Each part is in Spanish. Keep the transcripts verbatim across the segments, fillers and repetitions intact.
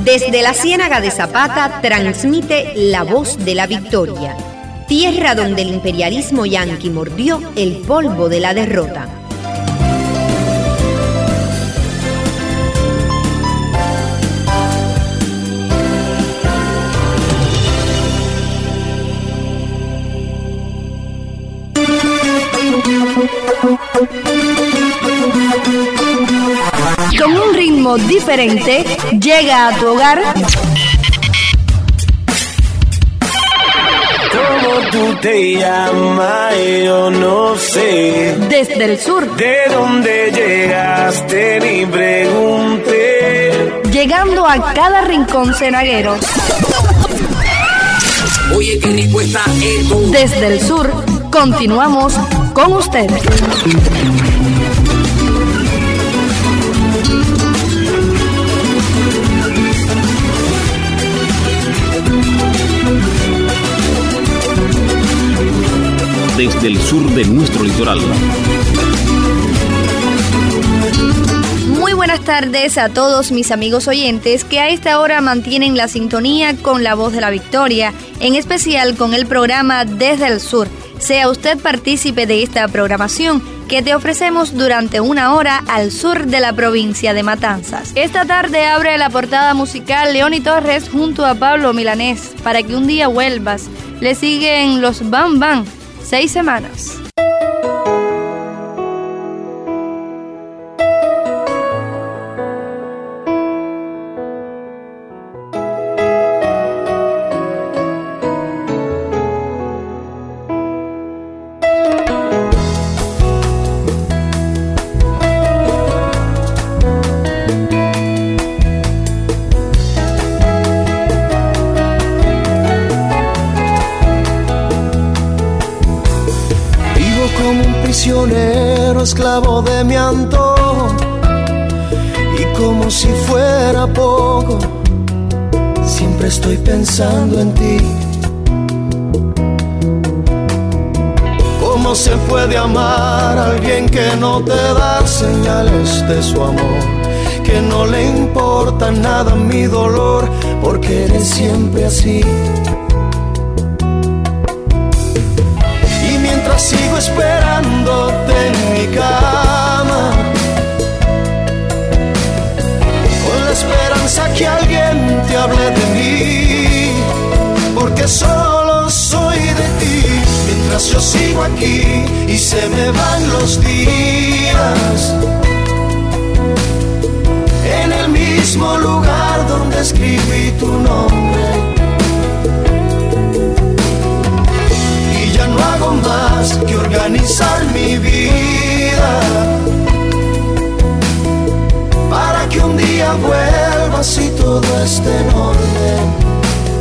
Desde la Ciénaga de Zapata transmite La Voz de la Victoria, tierra donde el imperialismo yanqui mordió el polvo de la derrota. Con un ritmo diferente, llega a tu hogar. ¿Cómo tú te llamas? Yo no sé. Desde el sur. ¿De dónde llegaste? Ni pregunté. Llegando a cada rincón cenaguero. Oye, qué rico está esto. Desde el sur, continuamos con ustedes. Desde el sur de nuestro litoral. Muy buenas tardes a todos mis amigos oyentes que a esta hora mantienen la sintonía con La Voz de la Victoria, en especial con el programa Desde el Sur. Sea usted partícipe de esta programación que te ofrecemos durante una hora al sur de la provincia de Matanzas. Esta tarde abre la portada musical Leoni Torres junto a Pablo Milanés, Para que un día vuelvas. Le siguen los Bam Bam, Seis semanas. Esclavo de mi antojo, y como si fuera poco, siempre estoy pensando en ti. ¿Cómo se puede amar a alguien que no te da señales de su amor? Que no le importa nada mi dolor, porque eres siempre así. Y mientras sigo esperándote en mi cama, con la esperanza que alguien te hable de mí, porque solo soy de ti. Mientras yo sigo aquí y se me van los días, en el mismo lugar donde escribí tu nombre, y ya no hago más que organizar mi vida para que un día vuelvas y todo esté en orden.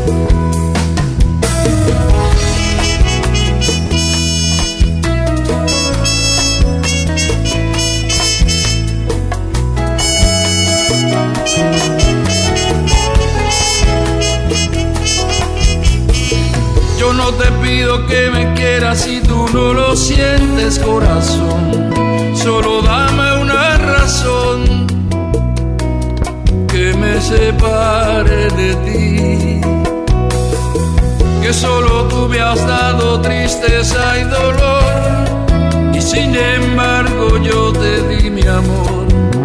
Yo no te pido que me quieras si tú no lo sientes, corazón. Solo dame una razón que me separe de ti. Que solo tú me has dado tristeza y dolor, y sin embargo yo te di mi amor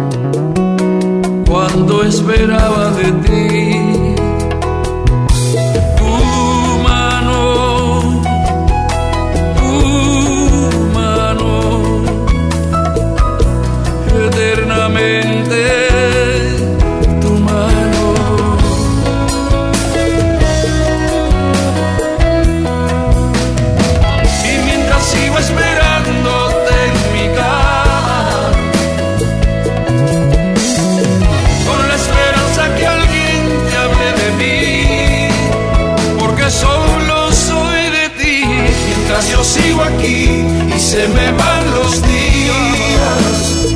cuando esperaba de ti. Eternamente tu mano, y mientras sigo esperándote en mi cama, con la esperanza que alguien te hable de mí, porque solo soy de ti. Mientras yo sigo aquí y se me van los días,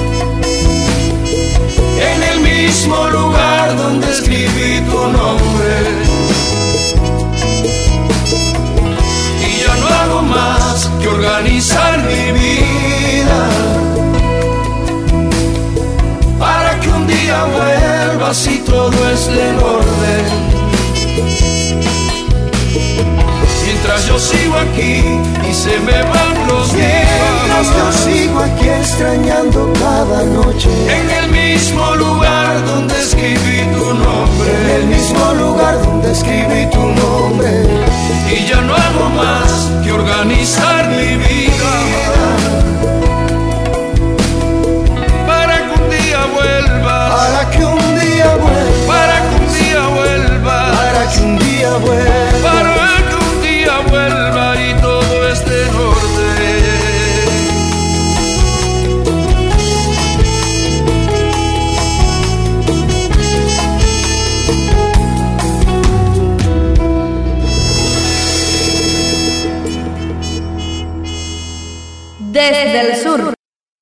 en el mismo lugar donde escribí tu nombre, y ya no hago más que organizar mi vida para que un día vuelva paz y todo es en orden. Mientras yo sigo aquí y se me van los días, mientras yo sigo aquí extrañando cada noche, en el mismo lugar donde escribí tu nombre, en el mismo lugar donde escribí tu nombre, y ya no hago más que organizar mi vida para que un día vuelvas, para que un día vuelvas, para que un día vuelvas, para que un día vuelvas, para que un día vuelva y todo esté en orden. Desde el sur.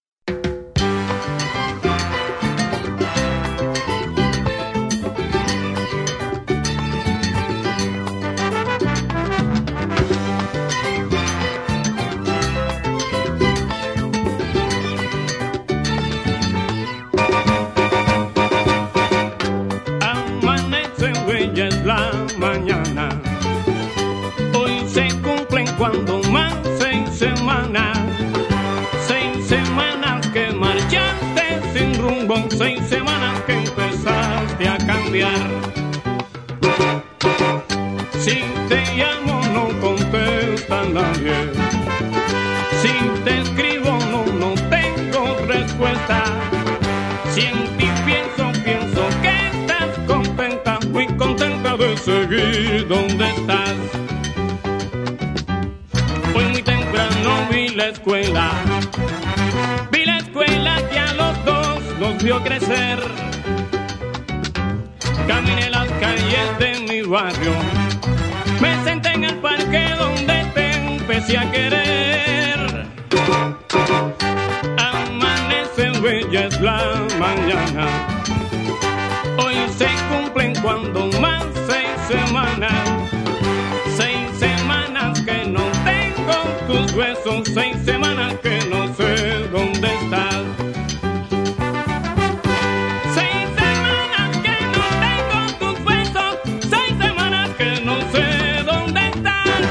Amanece huellas la mañana, hoy se cumplen cuando más seis semanas. Seis semanas que marchaste sin rumbo, seis semanas que empezaste a cambiar. Si te llamo no contesta nadie, si te escribo no, no tengo respuesta. Si en ti pienso, pienso que estás contenta, muy contenta de seguir donde estás. Hoy muy temprano vi la escuela, vi la escuela que a los dos nos vio crecer. Caminé las calles de mi barrio, me senté en el parque donde te empecé a querer. Amanece bella es la mañana, hoy se cumplen cuando más seis semanas. Seis semanas que no tengo tus huesos, seis semanas que no sé dónde estás. Seis semanas que no tengo tus huesos, seis semanas que no sé dónde estás.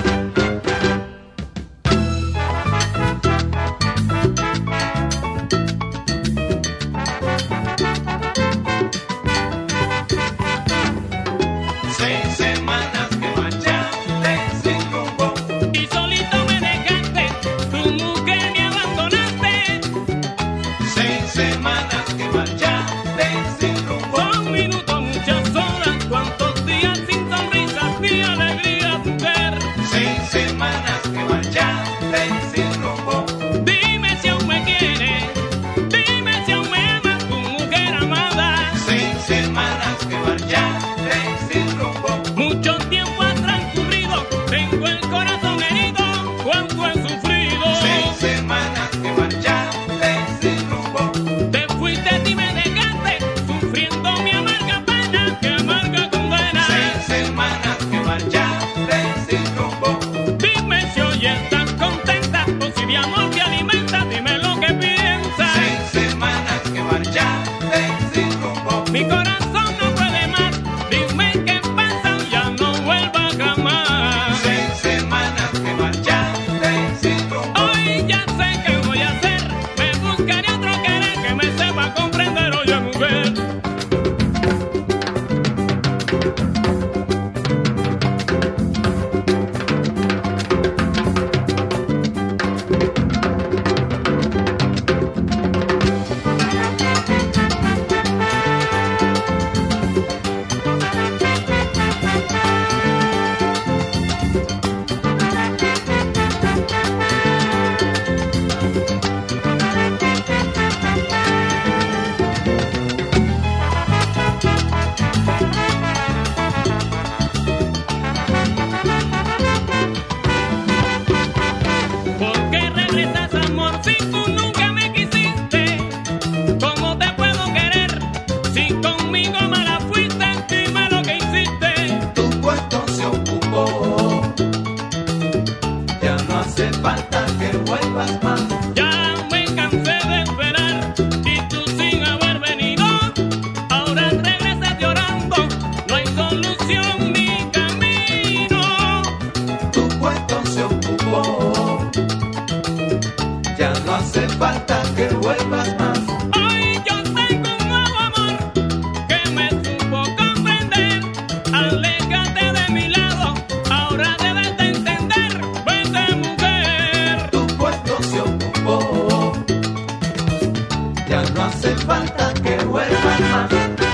Seis semanas que marchaste sin rumbo y solito me dejaste, tu mujer me abandonaste. Seis semanas que marchaste sin rumbo, son minutos, muchas horas, cuántos días sin sonrisas ni alegría, mujer. Seis semanas que marchaste sin rumbo, dime si aún me quieres, dime si aún me amas, tu mujer amada. Seis semanas que marchaste sin rumbo, mucho tiempo ha transcurrido, tengo el corazón herido, cuánto he sufrido. Seis semanas que marchaste sin rumbo, te fuiste y me dejaste, sufriendo mi amarga pena, que amarga condena. Seis semanas que marchaste sin rumbo, dime si hoy estás contenta, o si de amor te alimentas, dime lo que piensas. Seis semanas que marchaste sin rumbo, mi corazón no puede más, dime qué pasa, ya no vuelva jamás. Seis semanas que marchaste sin rumbo, hoy ya sé qué voy a hacer, me buscaré otro querer que me sepa comprender, oye mujer. ¿Por qué regresas, amor, si tú nunca me quisiste? ¿Cómo te puedo querer si conmigo mala fuiste? Dime lo que hiciste. tu puesto se ocupó, ya no hace falta que vuelvas más. Ya me cansé de esperar y tú sin haber venido, ahora regresas vuelvas más. Hoy yo tengo un nuevo amor que me supo comprender. Aléjate de mi lado, ahora debes de entender. Vete, mujer. Tu puesto se ocupó, ya no hace falta que vuelvas más.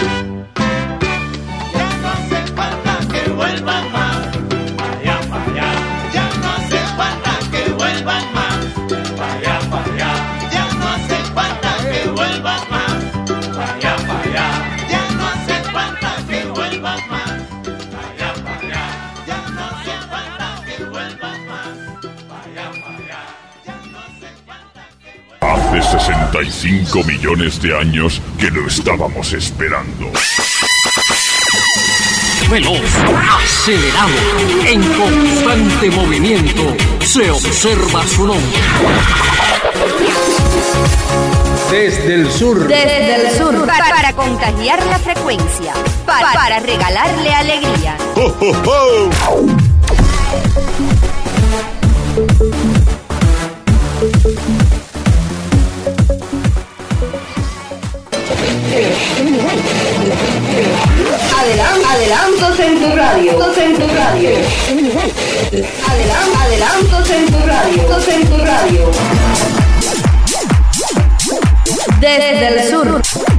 Ya no hace falta que vuelvas más. Vaya, vaya, Ya no hace falta que vuelvas más. vaya, vaya, Ya no hace falta que vuelvas más. vaya, vaya, Ya no hace falta que vuelvas más. vaya, vaya, Ya no hace falta que vuelvas más. vaya, vaya. Ya no hace falta que vuelvas más. Hace sesenta y cinco millones de años que lo estábamos esperando. Veloz, acelerado, en constante movimiento, se observa su nombre. Desde el sur. Desde el sur. Para, para contagiar la frecuencia, para, para regalarle alegría. ¡Ho, ho, ho! Adelan- adelantos en tu radio, en tu radio. Adelan- adelantos en tu radio, en tu radio. Desde el sur.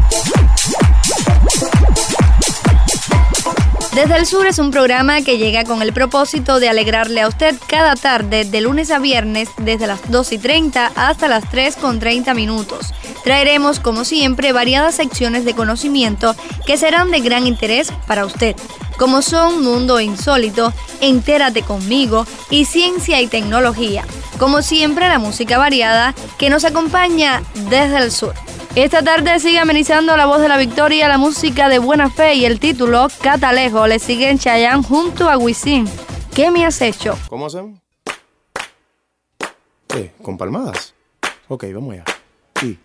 Desde el Sur es un programa que llega con el propósito de alegrarle a usted cada tarde, de lunes a viernes, desde las dos y treinta hasta las tres con treinta minutos. Traeremos, como siempre, variadas secciones de conocimiento que serán de gran interés para usted, como son Mundo Insólito, Entérate Conmigo y Ciencia y Tecnología. Como siempre, la música variada que nos acompaña desde el sur. Esta tarde sigue amenizando la voz de la victoria, la música de Buena Fe y el título Catalejo. Le siguen Chayanne junto a Wisin. ¿Qué me has hecho? ¿Cómo hacemos? ¿Qué? ¿Con palmadas? Ok, vamos allá. Sí.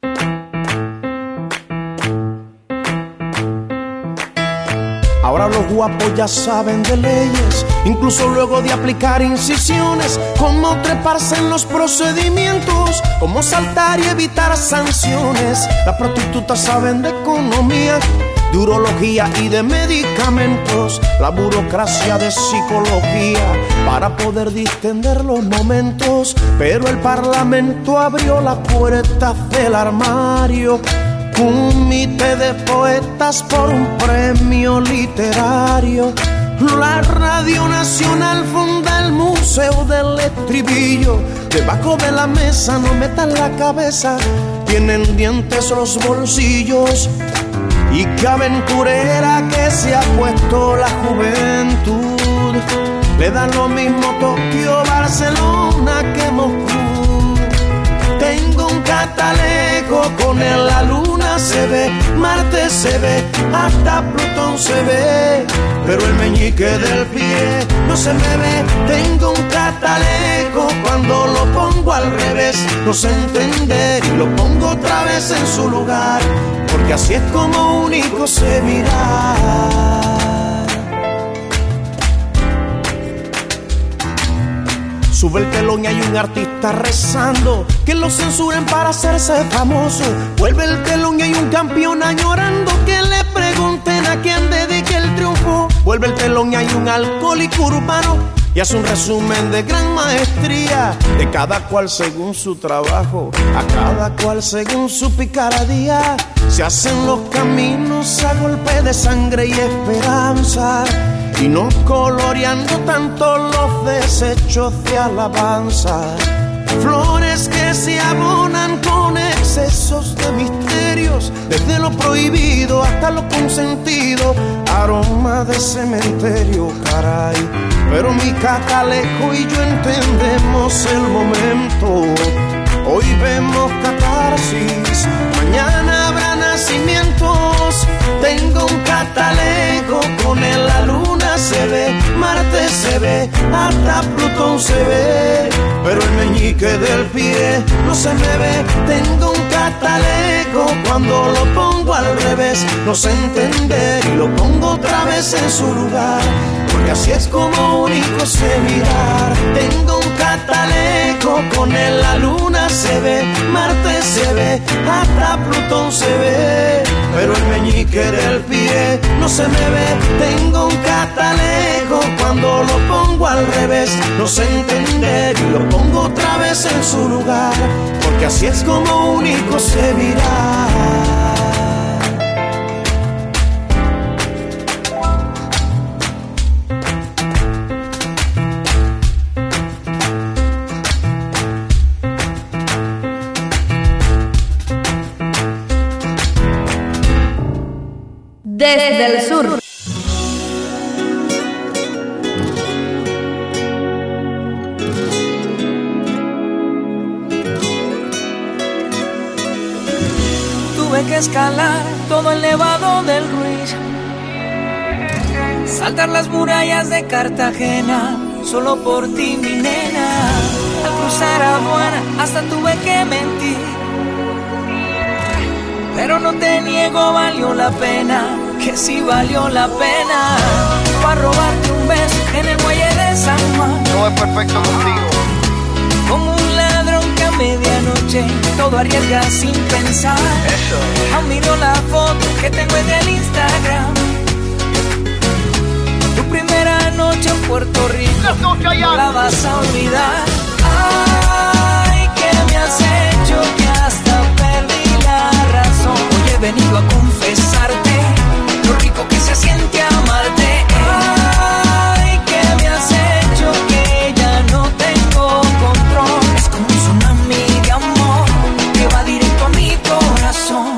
Ahora los guapos ya saben de leyes, incluso luego de aplicar incisiones, cómo treparse en los procedimientos, cómo saltar y evitar sanciones. Las prostitutas saben de economía, de urología y de medicamentos, la burocracia de psicología para poder distender los momentos. Pero el Parlamento abrió la puerta del armario, un mite de poetas por un premio literario. La Radio Nacional funda el Museo del Estribillo. Debajo de la mesa no metan la cabeza, tienen dientes los bolsillos. Y qué aventurera que se ha puesto la juventud. Le dan lo mismo Tokio, Barcelona que Moscú. Tengo un catalejo, con él la luna se ve, Marte se ve, hasta Plutón se ve, pero el meñique del pie no se me ve. Tengo un catalejo, cuando lo pongo al revés no sé entender y lo pongo otra vez en su lugar, porque así es como único sé mirar. Sube el telón y hay un artista rezando que lo censuren para hacerse famoso. Vuelve el telón y hay un campeón añorando que le pregunten a quién dedique el triunfo. Vuelve el telón y hay un alcohólico urbano y hace un resumen de gran maestría, de cada cual según su trabajo, a cada cual según su picardía. Se hacen los caminos a golpe de sangre y esperanza, y no coloreando tanto los desechos de alabanza. Flores que se abonan con excesos de misterios, desde lo prohibido hasta lo consentido, aroma de cementerio, caray. Pero mi catalejo y yo entendemos el momento. Hoy vemos catarsis, mañana habrá nacimientos. Tengo un catalejo, con él la luna se ve, Marte se ve, hasta Plutón se ve, pero el meñique del pie no se me ve. Tengo un catalejo, cuando lo pongo al revés no sé entender y lo pongo otra vez en su lugar, porque así es como único sé mirar. Tengo un catalejo, con él la luna se ve, Marte se ve, hasta Plutón se ve, pero el meñique del pie no se me ve. Tengo un catalejo, cuando lo pongo al revés no sé entender y lo pongo otra vez en su lugar, porque así es como único se mira. Desde el sur. Tuve que escalar todo el nevado del Ruiz, saltar las murallas de Cartagena, solo por ti, mi nena. Al cruzar aduana hasta tuve que mentir, pero no te niego, valió la pena, que sí valió la pena. Para robarte un beso en el muelle de San Juan, no es perfecto contigo. Como un ladrón que a medianoche todo arriesga sin pensar. Eso. Aún miro la foto que tengo en el Instagram, tu primera noche en Puerto Rico, no la vas a olvidar. Ay, que me has hecho que hasta perdí la razón. Hoy he venido a confesarte lo rico que se siente amarte. Ay, que me has hecho que ya no tengo control. Es como un tsunami de amor que va directo a mi corazón.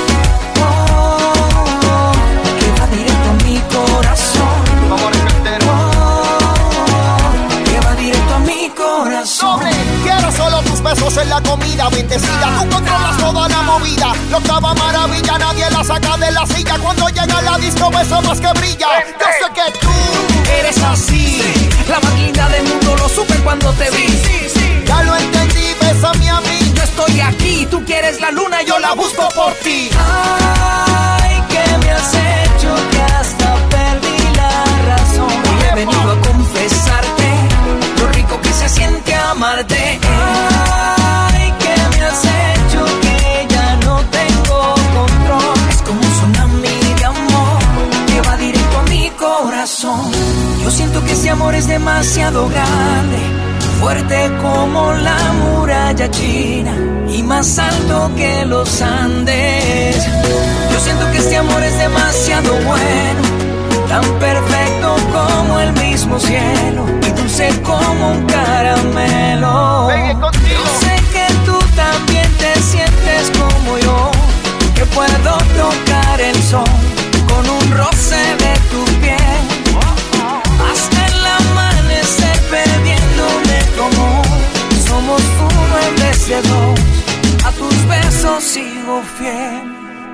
Oh, que va directo a mi corazón. Vamos a repetero. Oh, que va directo a mi corazón. Doble, quiero solo tus besos en la comida bendecida. Tú controlas toda la movida. La octava maravilla, nadie la saca de la silla. Cuando llega a la disco, besa más que brilla. Yo sé que tú eres así, sí, la más linda del mundo, lo supe cuando te vi. Sí, sí, sí. Ya lo entendí, bésame a mí. Yo estoy aquí, tú quieres la luna, yo la busco por ti. Ay, que me has hecho que hasta perdí la razón. Hoy he venido a confesarte lo rico que se siente amarte. Ay, que me has hecho que ya no tengo control. Es como un tsunami de amor que va directo a mi corazón. Yo siento que ese amor es demasiado grande, fuerte como la muralla china y más alto que los Andes. Yo siento que este amor es demasiado bueno, tan perfecto como el mismo cielo y dulce como un caramelo. Yo sé que tú también te sientes como yo, que puedo tocar el sol con un roce de tu piel, hasta el amanecer perdiéndome como somos uno en vez de dos. A tus besos sigo fiel.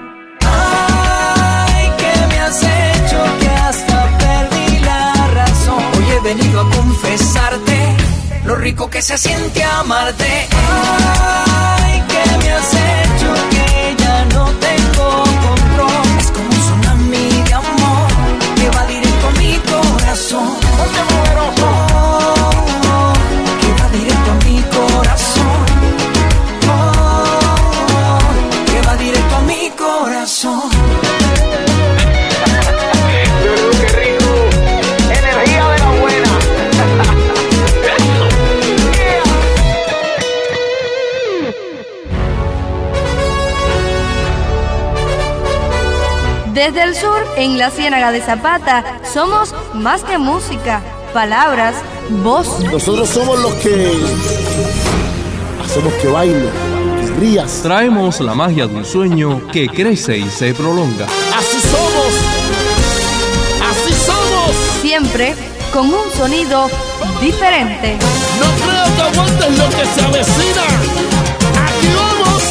Ay, que me has hecho que hasta perdí la razón. Hoy he venido a confesarte lo rico que se siente amarte. Ay, que me has hecho que ya no tengo control. Es como un tsunami de amor que va directo a mi corazón. Oh, que va directo a mi corazón. Oh, que va directo a mi corazón. Qué rico, energía de la buena. Desde el sur, en la Ciénaga de Zapata, somos más que música, palabras, voz. Nosotros somos los que hacemos que baile, que rías. Traemos la magia de un sueño que crece y se prolonga. Así somos, así somos. Siempre con un sonido diferente. No creo que aguantes lo que se avecina. Aquí vamos.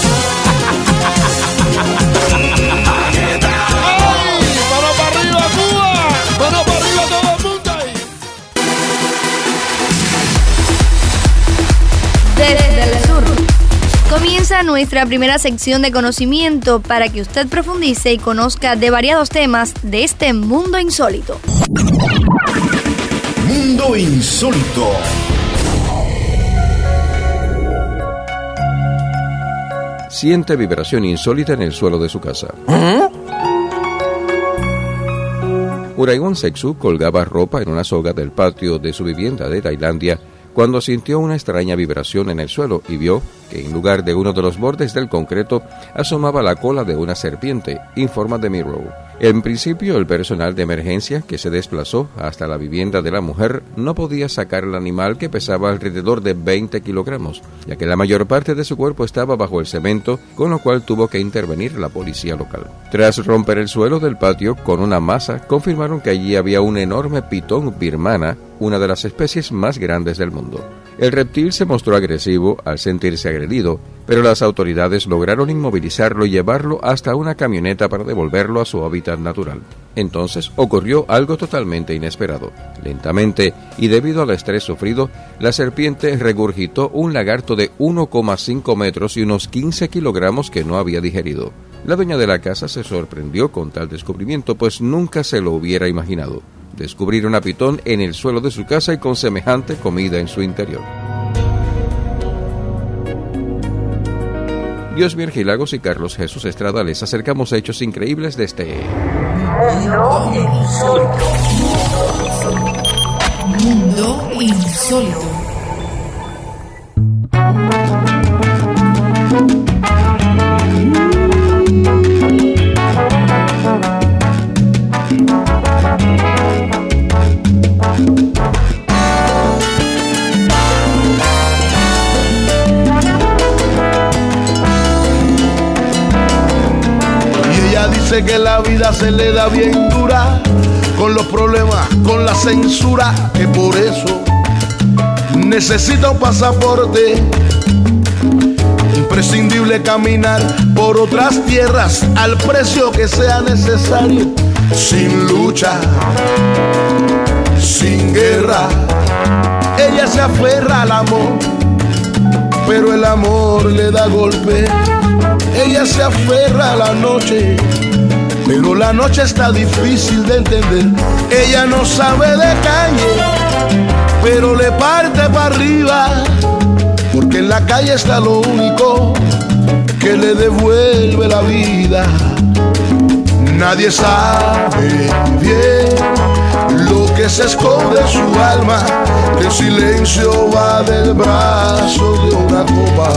Desde el sur. Comienza nuestra primera sección de conocimiento para que usted profundice y conozca de variados temas de este mundo insólito. Mundo insólito. siente vibración insólita en el suelo de su casa. Uraiwon Seksu colgaba ropa en una soga del patio de su vivienda de Tailandia cuando sintió una extraña vibración en el suelo y vio que en lugar de uno de los bordes del concreto asomaba la cola de una serpiente, informa The Mirror. En principio, el personal de emergencia que se desplazó hasta la vivienda de la mujer no podía sacar el animal, que pesaba alrededor de veinte kilogramos, ya que la mayor parte de su cuerpo estaba bajo el cemento, con lo cual tuvo que intervenir la policía local. Tras romper el suelo del patio con una masa, confirmaron que allí había un enorme pitón birmana, una de las especies más grandes del mundo. El reptil se mostró agresivo al sentirse agredido, pero las autoridades lograron inmovilizarlo y llevarlo hasta una camioneta para devolverlo a su hábitat natural. Entonces ocurrió algo totalmente inesperado. Lentamente, y debido al estrés sufrido, la serpiente regurgitó un lagarto de uno coma cinco metros y unos quince kilogramos que no había digerido. La dueña de la casa se sorprendió con tal descubrimiento, pues nunca se lo hubiera imaginado. Descubrir una pitón en el suelo de su casa y con semejante comida en su interior. Dios Virgilagos y Carlos Jesús Estrada les acercamos hechos increíbles de este Mundo Insólito. Mundo Insólito. Dice que la vida se le da bien dura, con los problemas, con la censura, que por eso necesita un pasaporte. Imprescindible caminar por otras tierras al precio que sea necesario, sin lucha, sin guerra. Ella se aferra al amor, pero el amor le da golpe. Ella se aferra a la noche, pero la noche está difícil de entender. Ella no sabe de calle, pero le parte para arriba, porque en la calle está lo único que le devuelve la vida. Nadie sabe bien lo que se esconde en su alma, que el silencio va del brazo de una copa,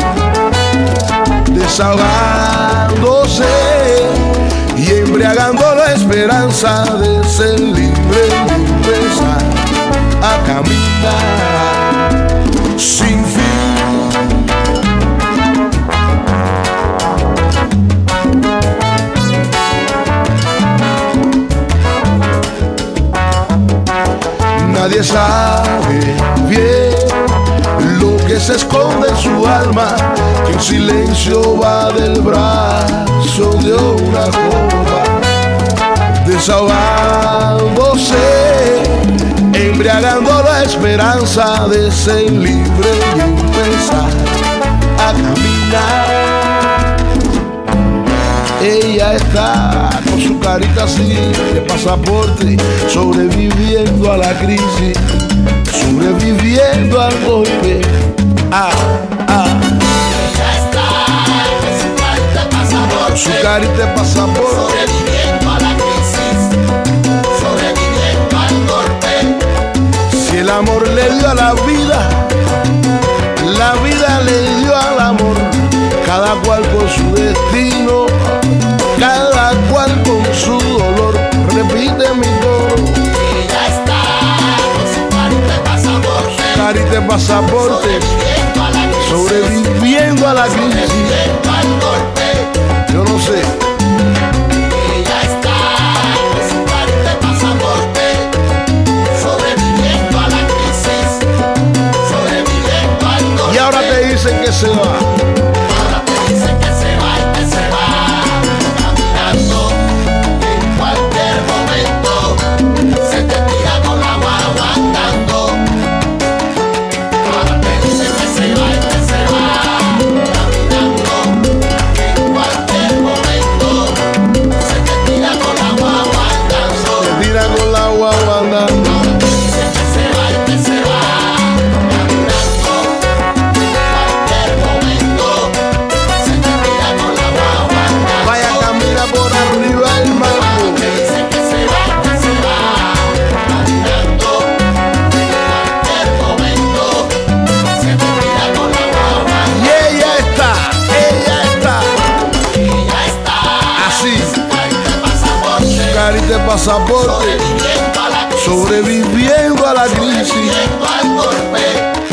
desahogándose y embriagando la esperanza de ser libre y empezar a caminar sin fin. Nadie sabe bien lo que se esconde en su alma, que el silencio va del brazo de una copa, desahogándose, embriagando la esperanza de ser libre y empezar a caminar. Ella está con su carita así de pasaporte, sobreviviendo a la crisis, sobreviviendo al golpe. Ah, ah. Ella está con su carita de pasaporte, su carita de pasaporte, sobreviviendo a la crisis, sobreviviendo al golpe. Si el amor le dio a la vida, la vida le dio al amor. Cada cual con su destino, cada cual con su dolor. Repite mi coro. Ella está con su carita de pasaporte, Carita de pasaporte, sobreviviendo a la crisis. Yo no sé. Ella está con su carita de pasaporte, sobreviviendo a la crisis, sobreviviendo al golpe. Y ahora te dicen que se va. Ahora te dicen que se va y que se va, caminando en cualquier momento, se te tira con la guagua andando. Ahora te dicen que se va y que se va, caminando en cualquier momento, se te tira con la guagua andando. Se tira con la guagua andando. Ahora te dicen que se va y que se va, caminando en cualquier momento. pasaporte, sobreviviendo a la crisis, sobreviviendo al golpe.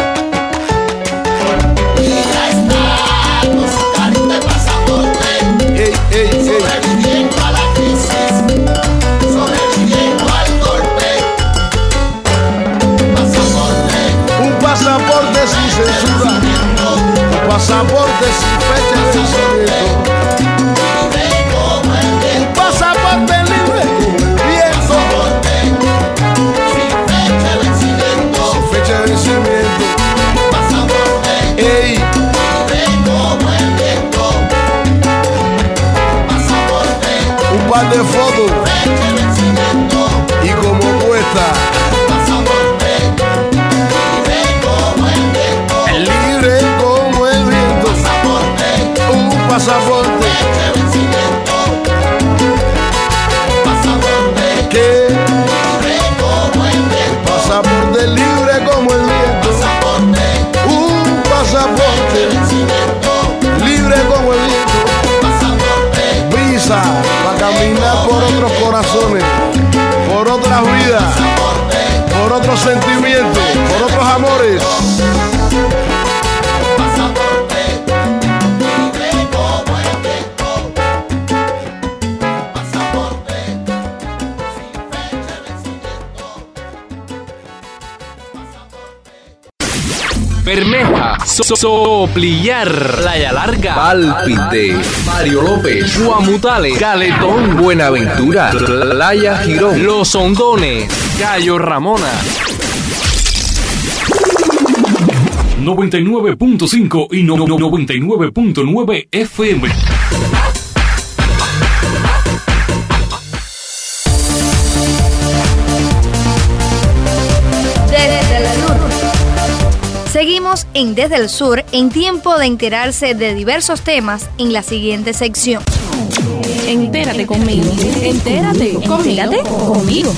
Y ya está con su carta de pasaporte, ey, ey, ey. sobreviviendo a la crisis, sobreviviendo al golpe. Pasaporte, un pasaporte sin censura, un pasaporte sin fecha de vencimiento. Un pasaporte libre como el viento, sin fecha de vencimiento. Pasaporte, Ey, libre como el viento. Pasaporte, un par de fotos fecha de vencimiento. y como cuesta. Pasaporte, libre como el viento. Libre como el viento. Pasaporte, Un pasaporte fecha de vencimiento. Pasaporte, que, libre como el viento. pasaporte libre como el viento. Pasaporte, Un pasaporte vencimiento. libre como el viento. Pasaporte, Visa para caminar por otros corazones, por otras vidas, por otros sentimientos, por otros amores. pasaporte, libre como el viento. Pasaporte, sin fecha de vencimiento. Bermeja, so- Soplillar, Playa Larga, Pálpite, Mario López, Guamutales, Caletón, Buenaventura, Playa Girón. Los Hondones, Cayo Ramona. noventa y nueve punto cinco y no- no- noventa y nueve punto nueve F M. Desde el sur. Seguimos en Desde el Sur, en tiempo de enterarse de diversos temas en la siguiente sección. Entérate conmigo. Entérate conmigo. conmigo.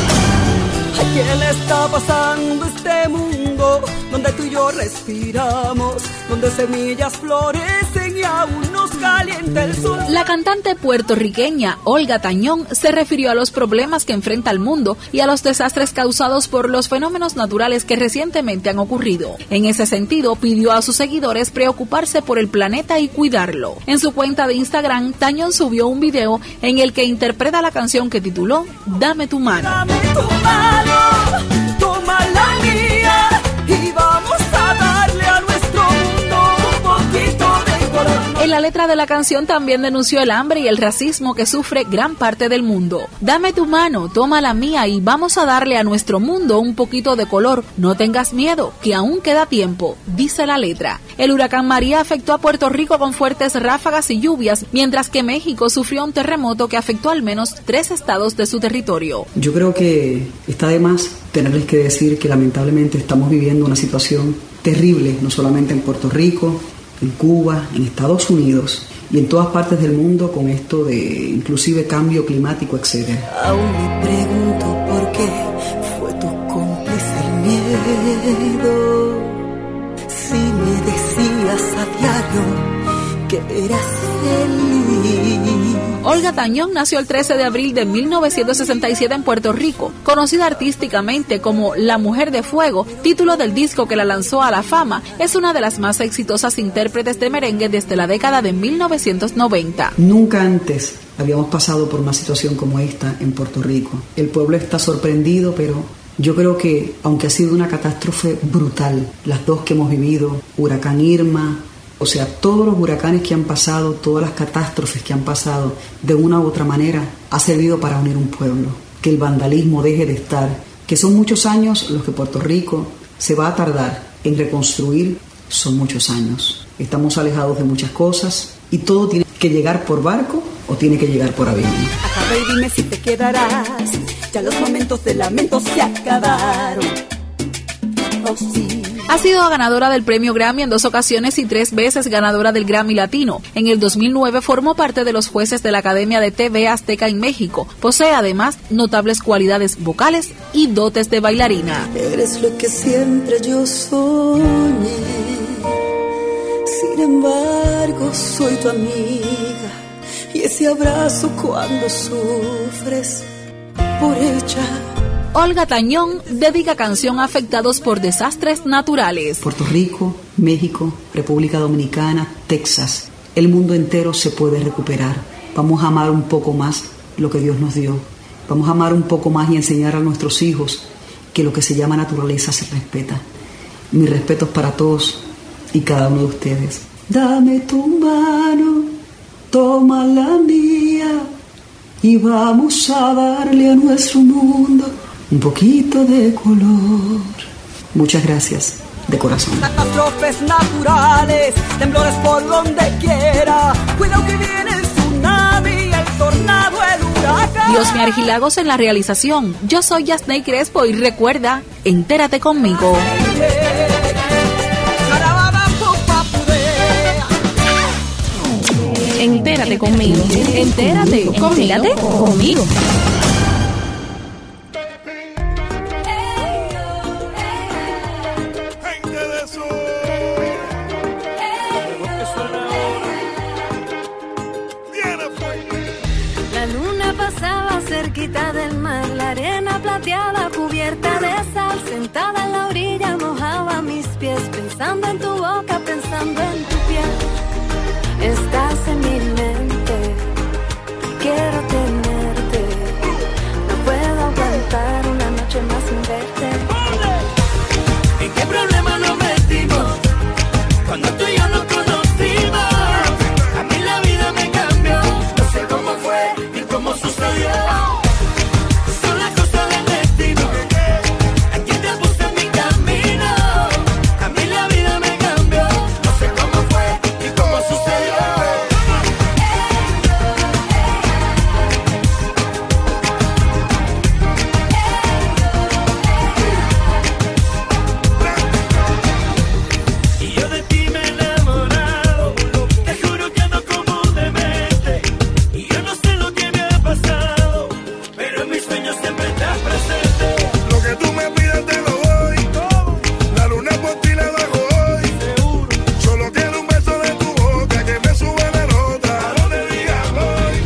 ¿A qué le está pasando a este mundo donde tú y yo respiramos, donde semillas florecen y aún nos calienta el sol? La cantante puertorriqueña Olga Tañón se refirió a los problemas que enfrenta el mundo y a los desastres causados por los fenómenos naturales que recientemente han ocurrido. En ese sentido, pidió a sus seguidores preocuparse por el planeta y cuidarlo. En su cuenta de Instagram, Tañón subió un video en el que interpreta la canción que tituló Dame tu mano. Dame tu mano, toma la mía y vamos a darle a nuestro mundo un poquito de color. En la letra de la canción también denunció el hambre y el racismo que sufre gran parte del mundo. Dame tu mano, toma la mía y vamos a darle a nuestro mundo un poquito de color. No tengas miedo, que aún queda tiempo, dice la letra. El huracán María afectó a Puerto Rico con fuertes ráfagas y lluvias, mientras que México sufrió un terremoto que afectó al menos tres estados de su territorio. Yo creo que está de más tenerles que decir que lamentablemente estamos viviendo una situación terrible, no solamente en Puerto Rico, en Cuba, en Estados Unidos y en todas partes del mundo con esto de inclusive cambio climático, etcétera. Aún me pregunto por qué fue tu cómplice el miedo. Si me decías a diario que eras feliz. Olga Tañón nació el trece de abril de mil novecientos sesenta y siete en Puerto Rico, conocida artísticamente como La Mujer de Fuego, título del disco que la lanzó a la fama. Es una de las más exitosas intérpretes de merengue desde la década de mil novecientos noventa. Nunca antes habíamos pasado por una situación como esta en Puerto Rico. El pueblo está sorprendido, pero yo creo que, aunque ha sido una catástrofe brutal, las dos que hemos vivido, huracán Irma, o sea, todos los huracanes que han pasado, todas las catástrofes que han pasado, de una u otra manera, ha servido para unir un pueblo, que el vandalismo deje de estar, que son muchos años los que Puerto Rico se va a tardar en reconstruir, son muchos años. Estamos alejados de muchas cosas y todo tiene que llegar por barco o tiene que llegar por avión. Acaba y dime si te quedarás, ya los momentos de lamento se acabaron. Oh, sí. Ha sido ganadora del premio Grammy en dos ocasiones y tres veces ganadora del Grammy Latino. En el dos mil nueve formó parte de los jueces de la Academia de T V Azteca en México. Posee además notables cualidades vocales y dotes de bailarina. Eres lo que siempre yo soñé, sin embargo soy tu amiga y ese abrazo cuando sufres por hecha. Olga Tañón dedica canción a afectados por desastres naturales. Puerto Rico, México, República Dominicana, Texas. El mundo entero se puede recuperar. Vamos a amar un poco más lo que Dios nos dio. Vamos a amar un poco más y enseñar a nuestros hijos que lo que se llama naturaleza se respeta. Mis respetos para todos y cada uno de ustedes. Dame tu mano, toma la mía y vamos a darle a nuestro mundo un poquito de color. Muchas gracias, de corazón. Catástrofes naturales, temblores por donde quiera. Cuidado que viene el tsunami, el tornado, el huracán. Diosme Argilagos en la realización. Yo soy Yasney Crespo y recuerda, entérate conmigo. Entérate conmigo. Entérate conmigo. Entérate conmigo. La luna pasaba cerquita del mar, la arena plateada cubierta de sal, sentada en la orilla mojaba mis pies, pensando en tu boca, pensando en tu piel. Estás en mi mente, quiero tenerte, no puedo aguantar una noche más sin verte. ¿En qué problema nos metimos cuando tú y yo nos conocimos? A mí la vida me cambió, no sé cómo fue ni cómo sucedió. Son las cosas del destino, aquí te puse en mi camino. A mí la vida me cambió, no sé cómo fue ni cómo sucedió. Y yo de ti me he enamorado, te juro que ando como un demente. Y yo no sé lo que me ha pasado, pero en mis sueños siempre estás presente. Lo que tú me pides te lo doy. La luna por ti la bajo hoy. Solo quiero un beso de tu boca que me sube la nota. A donde digas voy.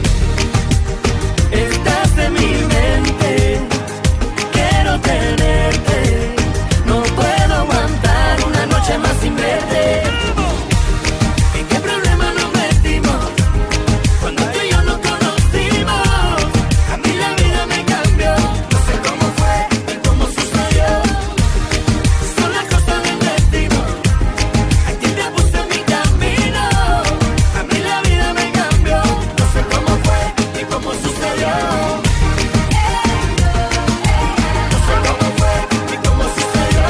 Estás en mi mente, quiero tenerte, no puedo aguantar una noche más sin verte. ¿En qué problema nos metimos cuando tú y yo nos conocimos? A mí la vida me cambió, no sé cómo fue ni cómo sucedió. Son las cosas del destino, aquí te puse en mi camino. A mí la vida me cambió, no sé cómo fue ni cómo sucedió. No sé cómo fue ni cómo sucedió.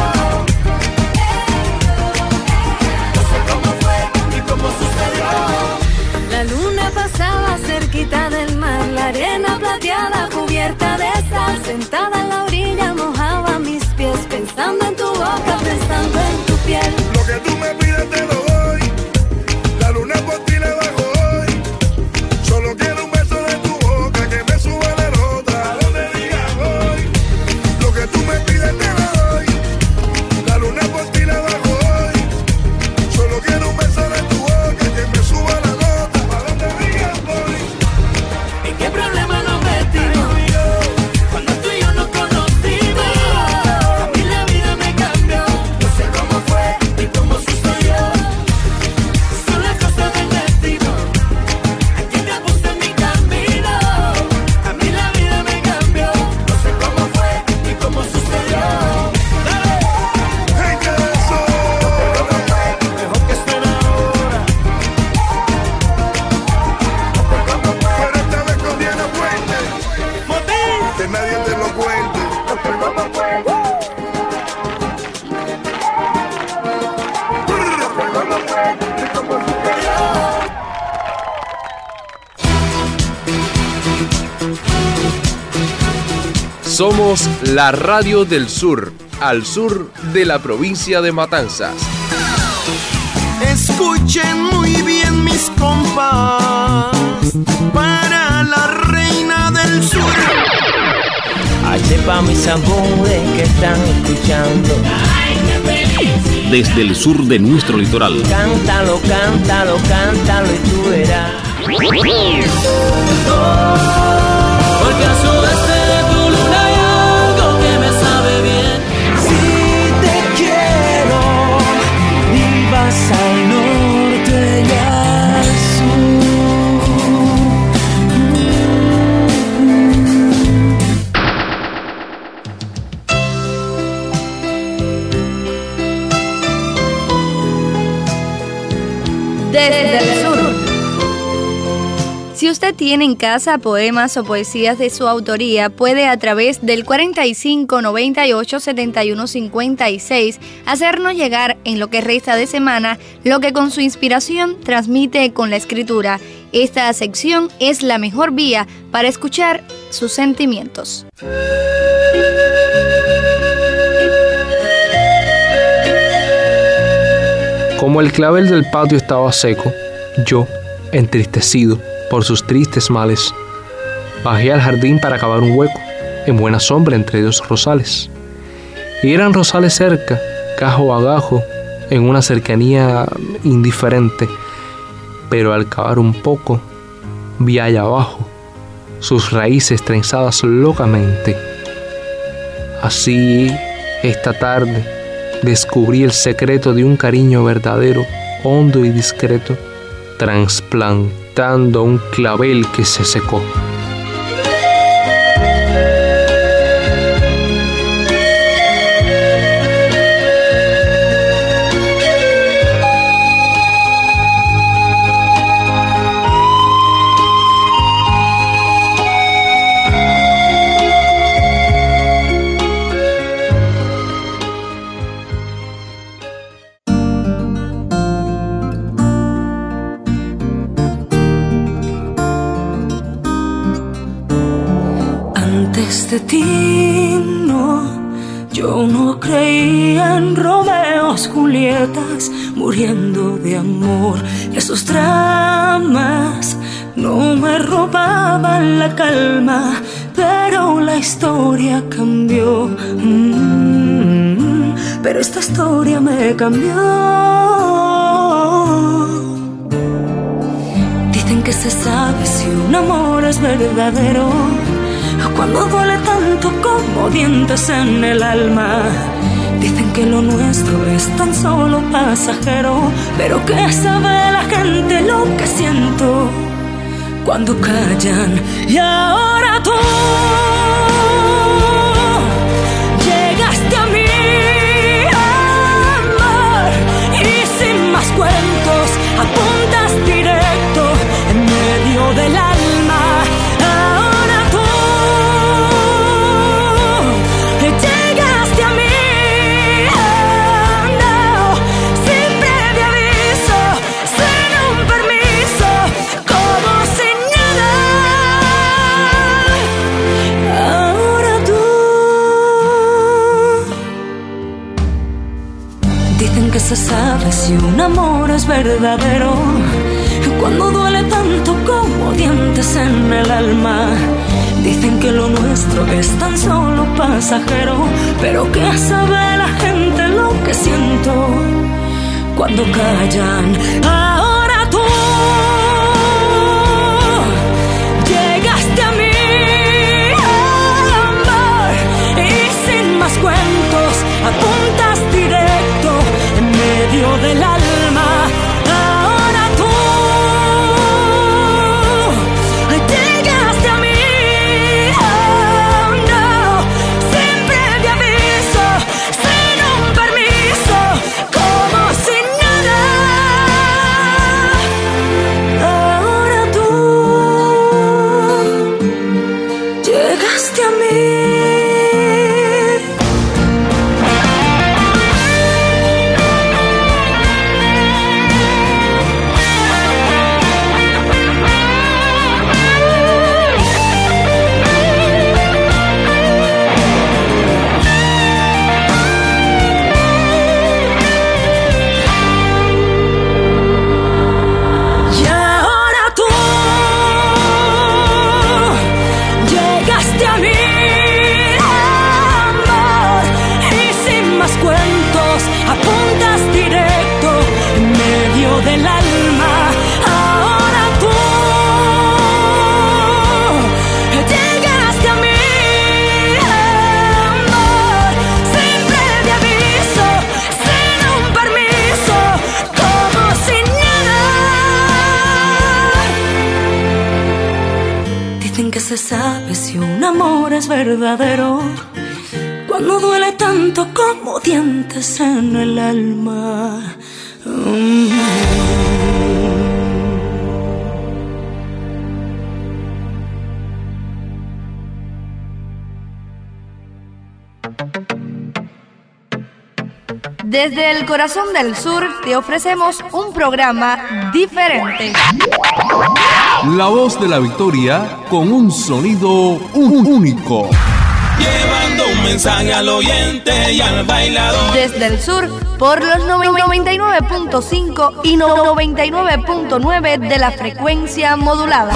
No sé cómo fue ni cómo sucedió. La luna pasaba cerquita del mar, la arena plateada cubierta de sal, sentada en la orilla mojaba mis pies, pensando en tu boca, pensando en tu piel. Lo que tú me pides te lo doy. La luna por ti la bajo hoy. Solo quiero un beso de tu boca que me sube la nota. A donde digas voy. Lo que tú me pides te lo doy. La luna por ti la bajo hoy. Solo quiero un beso de tu boca que me suba la nota. A donde digas voy. ¿En qué problema nos metimos cuando tú y yo nos conocimos? A mí la vida me cambió, no sé cómo fue ni cómo sucedió. Son las cosas del destino, aquí te puse en mi camino. A mí la vida me cambió, no sé cómo fue ni cómo sucedió. Hey, que eso. Mejor que suena ahora. Pero esta vez con Diana Puente. Que nadie te lo cuente. Somos la radio del sur, al sur de la provincia de Matanzas. Escuchen muy bien mis compas, para la reina del sur. H pa' mis amores que están escuchando. Desde el sur de nuestro litoral. Cántalo, cántalo, cántalo y tú verás. Porque a sudeste de tu desde el sur. Si usted tiene en casa poemas o poesías de su autoría, puede a través del cuarenta y cinco, noventa y ocho, setenta y uno, cincuenta y seis hacernos llegar en lo que resta de semana lo que con su inspiración transmite con la escritura. Esta sección es la mejor vía para escuchar sus sentimientos. Como el clavel del patio estaba seco, yo, entristecido por sus tristes males, bajé al jardín para cavar un hueco, en buena sombra entre dos rosales. Y eran rosales cerca, gajo a gajo, en una cercanía indiferente, pero al cavar un poco, vi allá abajo sus raíces trenzadas locamente. Así, esta tarde, descubrí el secreto de un cariño verdadero, hondo y discreto, trasplantando un clavel que se secó. De ti no, yo no creía en Romeos, Julietas, muriendo de amor. Esos dramas no me robaban la calma, pero la historia cambió. Mm, pero esta historia me cambió. Dicen que se sabe si un amor es verdadero cuando duele tanto como dientes en el alma. Dicen que lo nuestro es tan solo pasajero, pero que sabe la gente lo que siento cuando callan. Y ahora tú llegaste a mí, amor, y sin más cuentos apuntas directo en medio del alma. Que se sabe si un amor es verdadero cuando duele tanto como dientes en el alma. Dicen que lo nuestro es tan solo pasajero, pero que sabe la gente lo que siento cuando callan. Ahora tú llegaste a mí, amor, y sin más cuentos apuntas directo en medio del alma. Ahora tú llegaste a mí, oh no, sin previo aviso, sin un permiso, como sin nada. Ahora tú llegaste a mí. Se sabe si un amor es verdadero cuando duele tanto como dientes en el alma. Mm. Desde el corazón del sur te ofrecemos un programa diferente. La voz de la victoria con un sonido único. Llevando un mensaje al oyente y al bailador. Desde el sur, por los noventa y nueve punto cinco y noventa y nueve punto nueve de la frecuencia modulada.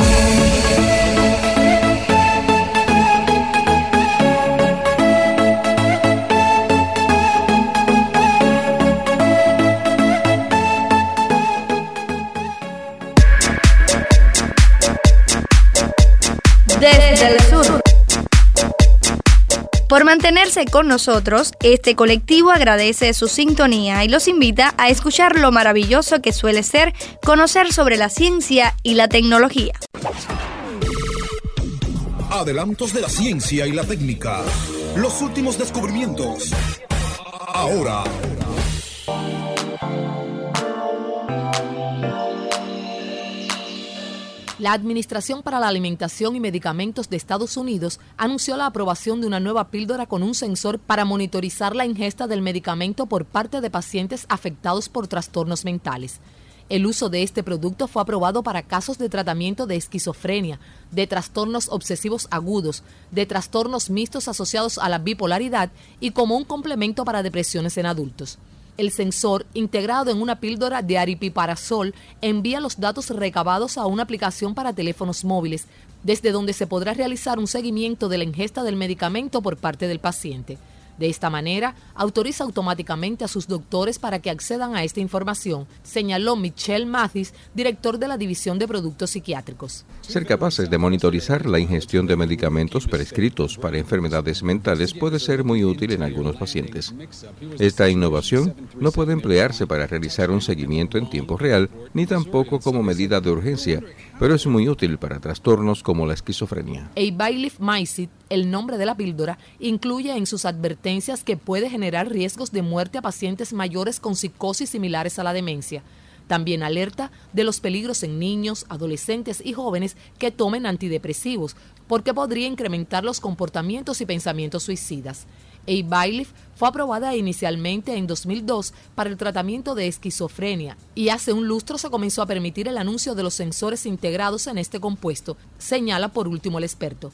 Desde el sur. Por mantenerse con nosotros, este colectivo agradece su sintonía y los invita a escuchar lo maravilloso que suele ser conocer sobre la ciencia y la tecnología. Adelantos de la ciencia y la técnica. Los últimos descubrimientos. Ahora. La Administración para la Alimentación y Medicamentos de Estados Unidos anunció la aprobación de una nueva píldora con un sensor para monitorizar la ingesta del medicamento por parte de pacientes afectados por trastornos mentales. El uso de este producto fue aprobado para casos de tratamiento de esquizofrenia, de trastornos obsesivos agudos, de trastornos mixtos asociados a la bipolaridad y como un complemento para depresiones en adultos. El sensor, integrado en una píldora de aripiprazol, envía los datos recabados a una aplicación para teléfonos móviles, desde donde se podrá realizar un seguimiento de la ingesta del medicamento por parte del paciente. De esta manera, autoriza automáticamente a sus doctores para que accedan a esta información, señaló Michelle Mathis, director de la División de Productos Psiquiátricos. Ser capaces de monitorizar la ingestión de medicamentos prescritos para enfermedades mentales puede ser muy útil en algunos pacientes. Esta innovación no puede emplearse para realizar un seguimiento en tiempo real, ni tampoco como medida de urgencia, pero es muy útil para trastornos como la esquizofrenia. Abilifmycin, el nombre de la píldora, incluye en sus advertencias que puede generar riesgos de muerte a pacientes mayores con psicosis similares a la demencia. También alerta de los peligros en niños, adolescentes y jóvenes que tomen antidepresivos, porque podría incrementar los comportamientos y pensamientos suicidas. Abilif fue aprobada inicialmente en dos mil dos para el tratamiento de esquizofrenia y hace un lustro se comenzó a permitir el anuncio de los sensores integrados en este compuesto, señala por último el experto.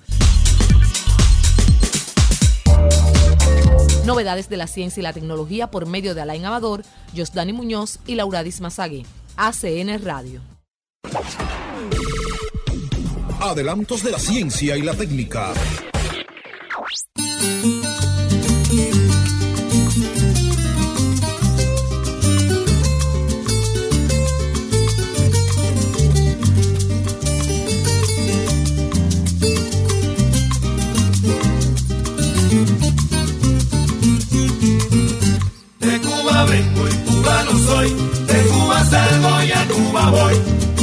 Novedades de la ciencia y la tecnología por medio de Alain Amador, Josdani Muñoz y Lauradis Mazagué. A C N Radio. Adelantos de la ciencia y la técnica. De Cuba vengo y cubano soy, de Cuba salgo y a Cuba voy.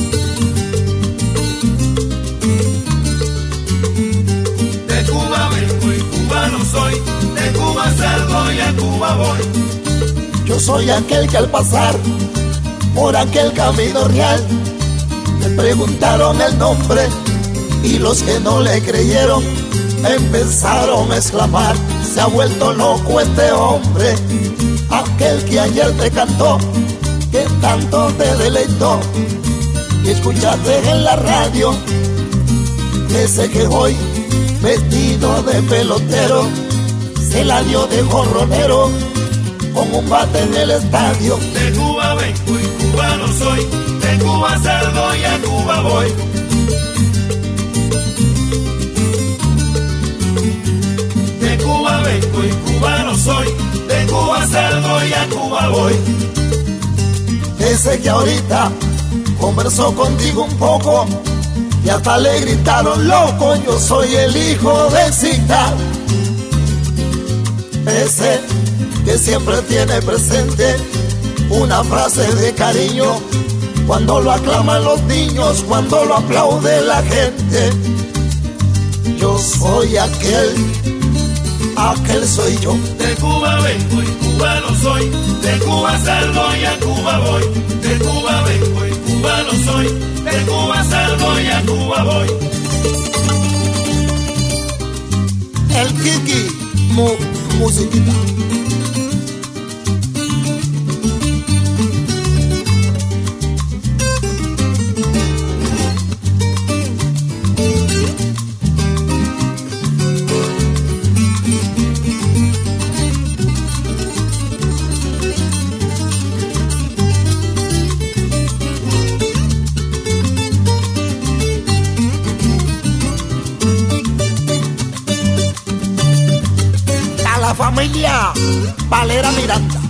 De Cuba vengo y cubano soy, de Cuba salgo y a Cuba voy. Yo soy aquel que al pasar por aquel camino real me preguntaron el nombre y los que no le creyeron empezaron a exclamar: se ha vuelto loco este hombre, aquel que ayer te cantó, que tanto te deleitó. Y escuchaste en la radio ese que hoy, vestido de pelotero, se la dio de jorronero con un bate en el estadio. De Cuba vengo y cubano soy, de Cuba salgo y a Cuba voy. De Cuba vengo y cubano soy, de Cuba salgo y a Cuba voy. Ese que ahorita conversó contigo un poco y hasta le gritaron loco, yo soy el hijo de Zita. Ese que siempre tiene presente una frase de cariño cuando lo aclaman los niños, cuando lo aplaude la gente. Yo soy aquel, aquel soy yo. De Cuba vengo y cubano soy, de Cuba salgo y a Cuba voy. De Cuba vengo y cubano soy, de Cuba salgo y a Cuba voy. El Kiki, mu, musiquita. familia Valera Miranda.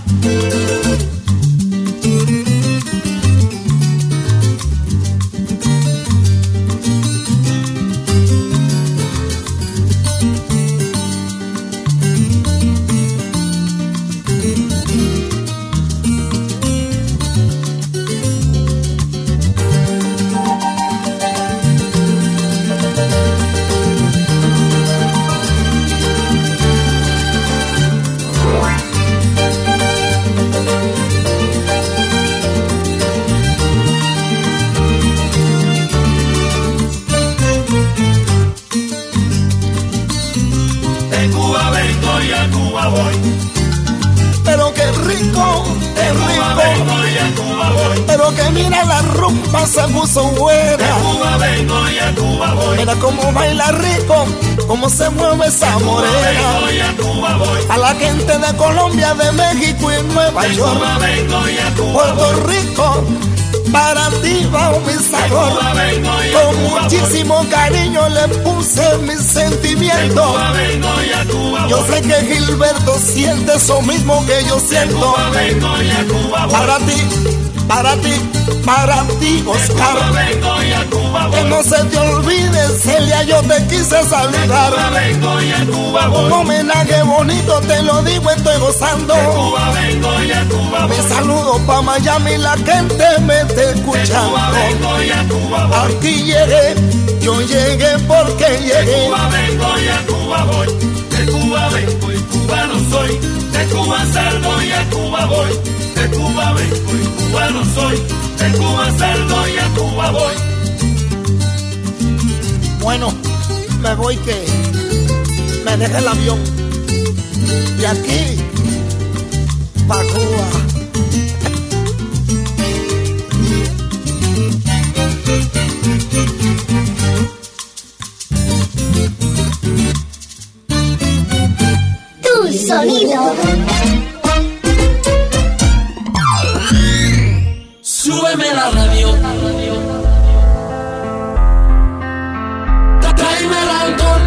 Pero qué rico, qué rico. Pero que mira la rumba se puso buena. De Cuba vengo y a Cuba voy. Mira cómo baila rico, cómo se mueve esa morena. A la gente de Colombia, de México y Nueva York. Puerto Rico, para ti va mi sabor. Con muchísimo cariño le puse mi sentimiento. Yo sé que Gilberto siente eso mismo que yo siento. Para ti, para ti, para ti, Oscar. Que no se te olvide, Celia, yo te quise saludar. Un homenaje bonito, te lo digo, estoy gozando. Mi saludo pa' Miami, la gente me está escuchando. Aquí llegué, yo llegué porque llegué. De Cuba vengo y a Cuba voy. De Cuba vengo y cubano soy. De Cuba salgo y a Cuba voy. De Cuba vengo y cubano soy. De Cuba salgo y a Cuba voy. Bueno, me voy que me deje el avión. De aquí pa' Cuba. Tu sonido. Súbeme la radio. Tráeme el alcohol.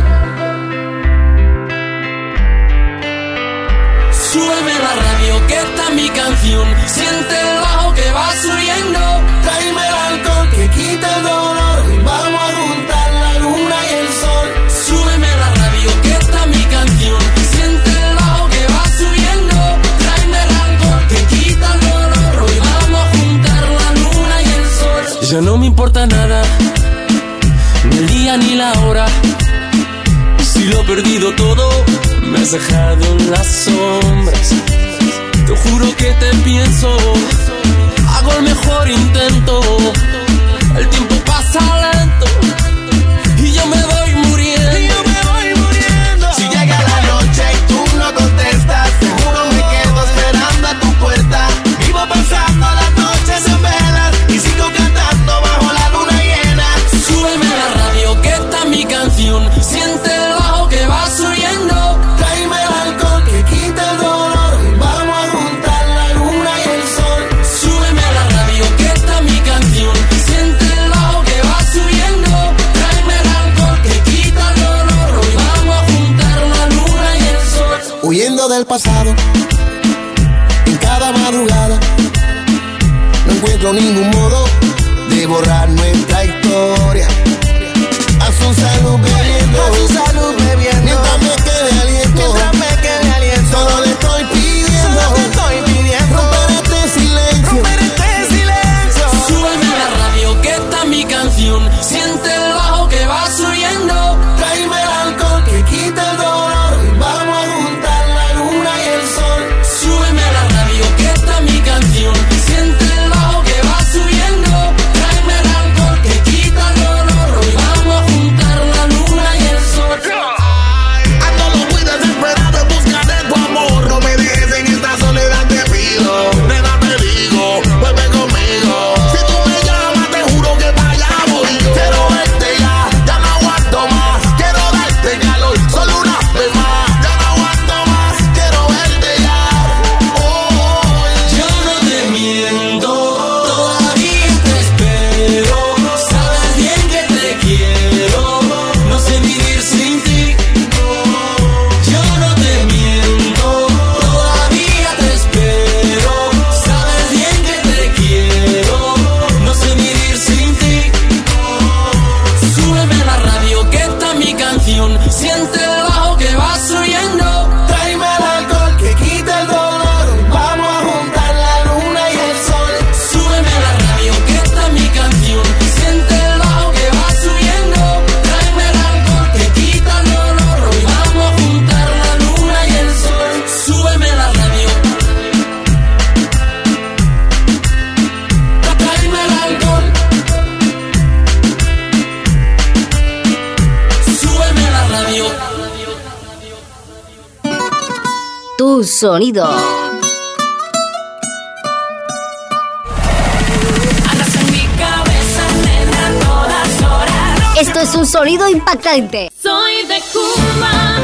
Súbeme la radio, que esta es mi canción. Siente el bajo que va subiendo. Tráeme el alcohol que quita el dolor. Y vamos a juntar la luna y el sol. Súbeme la radio, que esta es mi canción. Siente el bajo que va subiendo. Tráeme el alcohol que quita el dolor. Hoy vamos a juntar la luna y el sol. Ya no me importa nada, ni el día ni la hora. Si lo he perdido todo, me has dejado en las sombras. Te juro que te pienso, hago el mejor intento. El tiempo pasa lento y yo me voy muriendo. Y yo me voy muriendo. Si llega la noche y tú no contestas, seguro me quedo esperando a tu puerta. Vivo pasando las noches en velas y sigo cantando bajo la luna llena. Súbeme la radio, que esta es mi canción. Siente el bajo que va subiendo. Tráeme el alcohol que quita el dolor. Y vamos a juntar la luna y el sol. Súbeme la radio, que esta es mi canción. Siente el bajo que va subiendo. Tráeme el alcohol que quita el dolor. Hoy vamos a juntar la luna y el sol. Huyendo del pasado, en cada madrugada, no encuentro ningún modo de borrar nuestra historia. A su salud bebiendo, a su salud bebiendo, mientras me quede aliento, mientras me quede aliento. Solo le estoy pidiendo, solo le estoy pidiendo, romper este silencio, romper este silencio. Súbeme la radio, que esta es mi canción. Siente el bajo que va subiendo. Tráeme el alcohol que quita el dolor. Y vamos a juntar la luna y el sol. Súbeme la radio, que esta es mi canción. Siente el bajo que va subiendo. Tráeme el alcohol sonido. Esto es un sonido impactante. Soy de Cuba.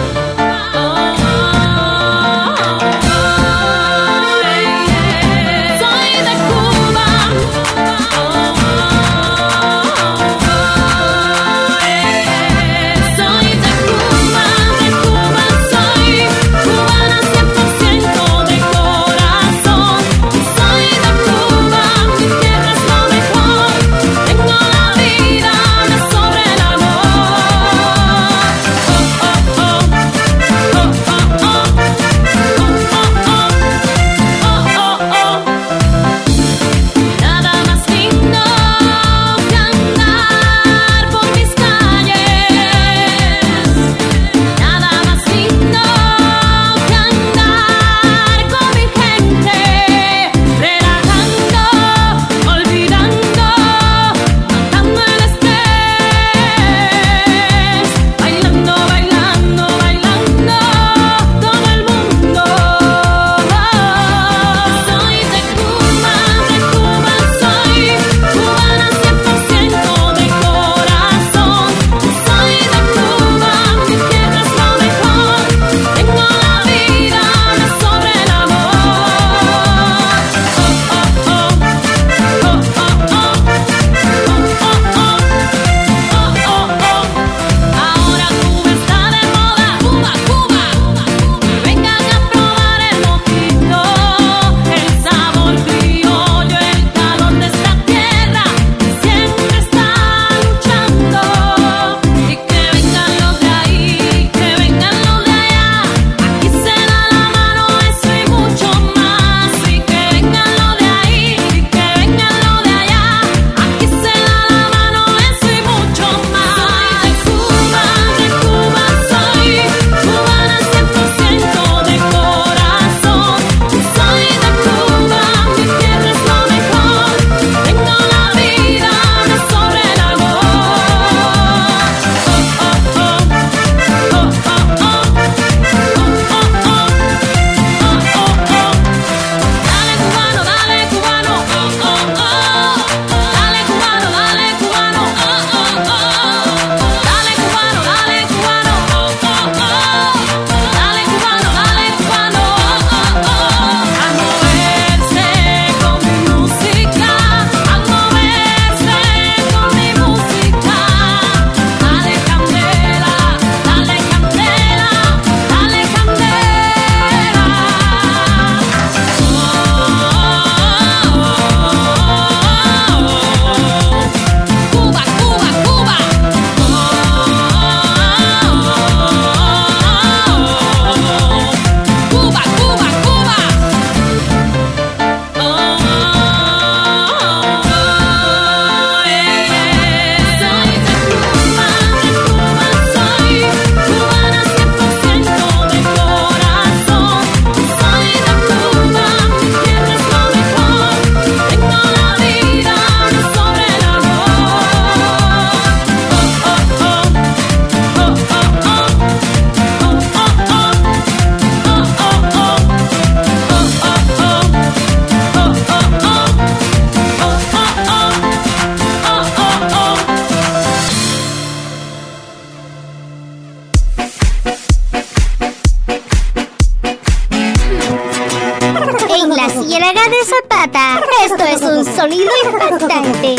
Ciénaga de Zapata. Esto es un sonido impactante.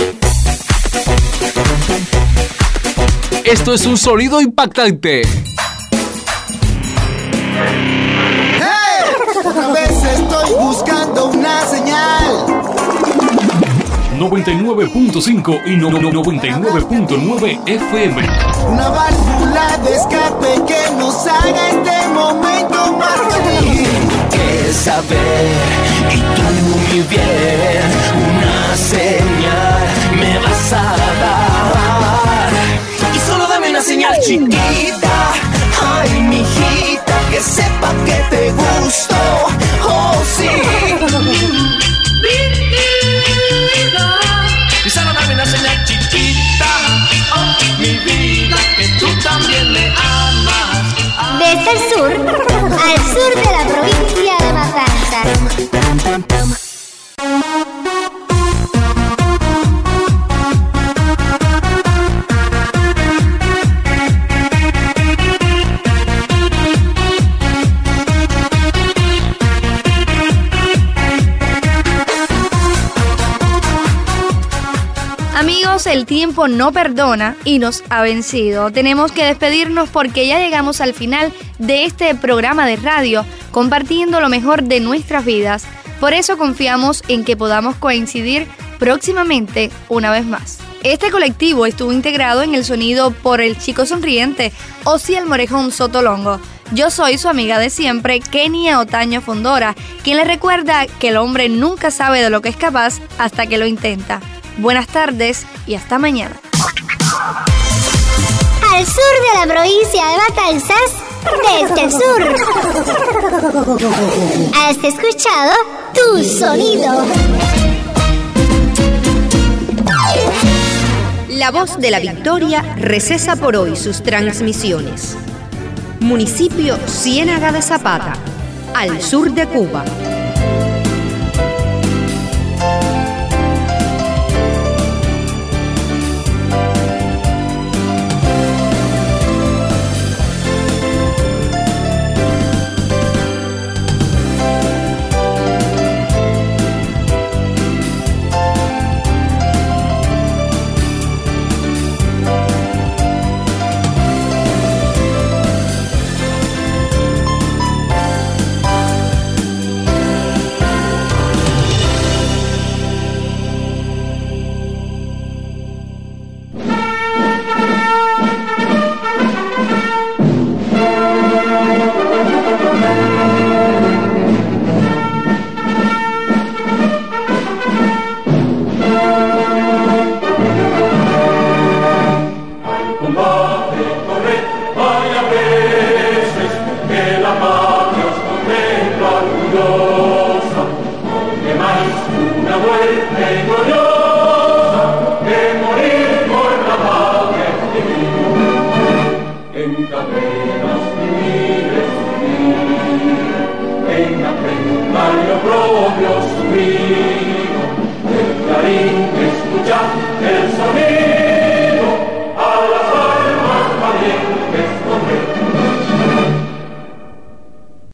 Esto es un sonido impactante. ¡Hey! Otra vez estoy buscando una señal. noventa y nueve punto cinco y no, no, noventa y nueve punto nueve F M. Una válvula de escape que nos haga este momento más feliz. Que saber y tú muy bien, una señal me vas a dar. Y solo dame una señal chiquita, ay mijita, que sepa que te gusto, oh sí. Y solo dame una señal chiquita, oh mi vida, que tú también me amas. Desde el sur al sur de la provincia de sabemos el tiempo no perdona y nos ha vencido. Tenemos que despedirnos porque ya llegamos al final de este programa de radio, compartiendo lo mejor de nuestras vidas. Por eso confiamos en que podamos coincidir próximamente una vez más. Este colectivo estuvo integrado en el sonido por el chico sonriente Osiel Morejón Sotolongo. Yo soy su amiga de siempre, Kenia Otaño Fondora, quien le recuerda que el hombre nunca sabe de lo que es capaz hasta que lo intenta. Buenas tardes y hasta mañana. Al sur de la provincia de Matanzas, desde el sur. Has escuchado Tu Sonido. La Voz de la Victoria recesa por hoy sus transmisiones. Municipio Ciénaga de Zapata, al sur de Cuba. Propio